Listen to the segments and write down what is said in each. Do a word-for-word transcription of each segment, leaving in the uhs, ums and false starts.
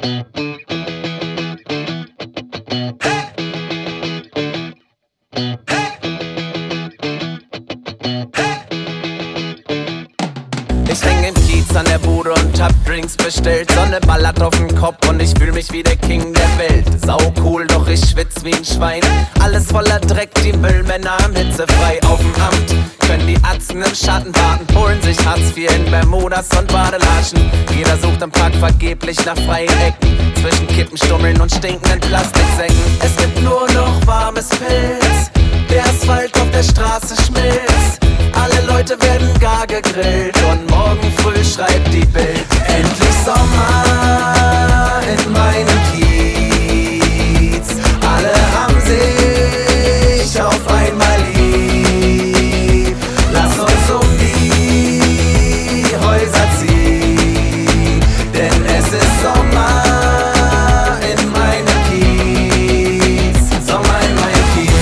Ich häng im Kiez an der Bude und hab Drinks bestellt. Sonne ballert auf den Kopf und ich fühl mich wie der King der Welt. Sau cool, doch ich schwitz wie ein Schwein. Alles voller Dreck, die Müllmänner am hitzefrei. Auf dem Amt können die Atzen im Schatten warten. Holen sich Hartz vier in Bermudas und Badelatschen. Jeder sucht im Park vergeblich nach freien Ecken. Zwischen Kippenstummeln und stinkenden Plastiksäcken. Es gibt nur noch warmes Pilz. Der Asphalt auf der Straße schmilzt. Alle Leute werden gar gegrillt und morgen früh schreibt die Bild: endlich Sommer in meinem Kiez. Alle haben sich auf einmal lieb. Lass uns um die Häuser ziehen, denn es ist Sommer in meinem Kiez. Sommer in meinem Kiez.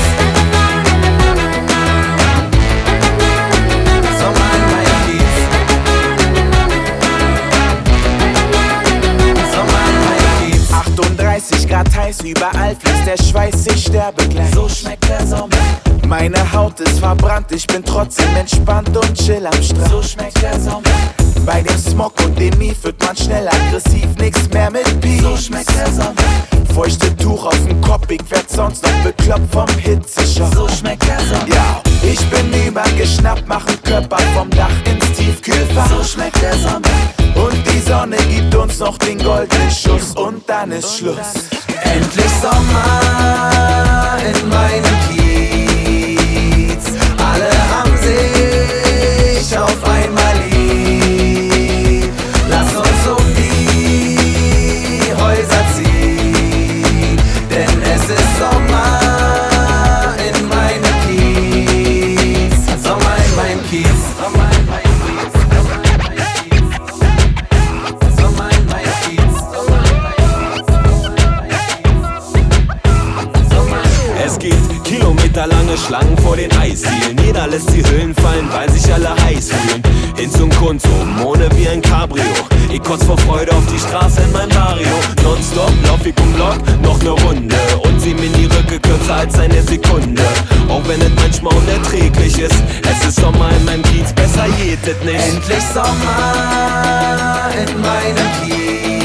achtunddreißig Grad heiß, überall fließt der Schweiß, ich sterbe gleich. So schmeckt der Sommer. Meine Haut ist verbrannt, ich bin trotzdem entspannt und chill am Strand. So schmeckt der Sommer. Bei dem Smog und dem Mief wird man schnell aggressiv, nix mehr mit Peace. So schmeckt der Sommer. Feuchte Tuch auf dem Kopf, ich werd sonst noch bekloppt vom Hitzeschock. So schmeckt der Sommer. Ja, ich bin übergeschnappt, machen Körper vom Dach ins Tiefkühlfach. So schmeckt der Sommer. Und die Sonne gibt uns noch den goldenen Schuss und dann ist Schluss. Endlich Sommer in meinem Kiez. Alle haben sich auf einmal lieb. Lass uns um die Häuser ziehen, denn es ist Sommer in meinem Kiez. Sommer in meinem Kiez. Sommer in meinem Kiez. Sommer in meinem Kiez. Es gibt kilometerlange Schlangen vor den Eisdielen. Jeder lässt die Hüllen fallen, weil sich alle heiß fühlen. Hin zum Konsum, ohne wie ein Cabrio. Ich kotz vor Freude auf die Straße in mein Vario. Nonstop lauf ich um Block, noch ne Runde. Und sieh mir die Rücke kürzer als eine Sekunde. Auch wenn es manchmal unerträglich ist. Es ist Sommer in meinem Kiez, besser geht es nicht. Endlich Sommer in meinem Kiez.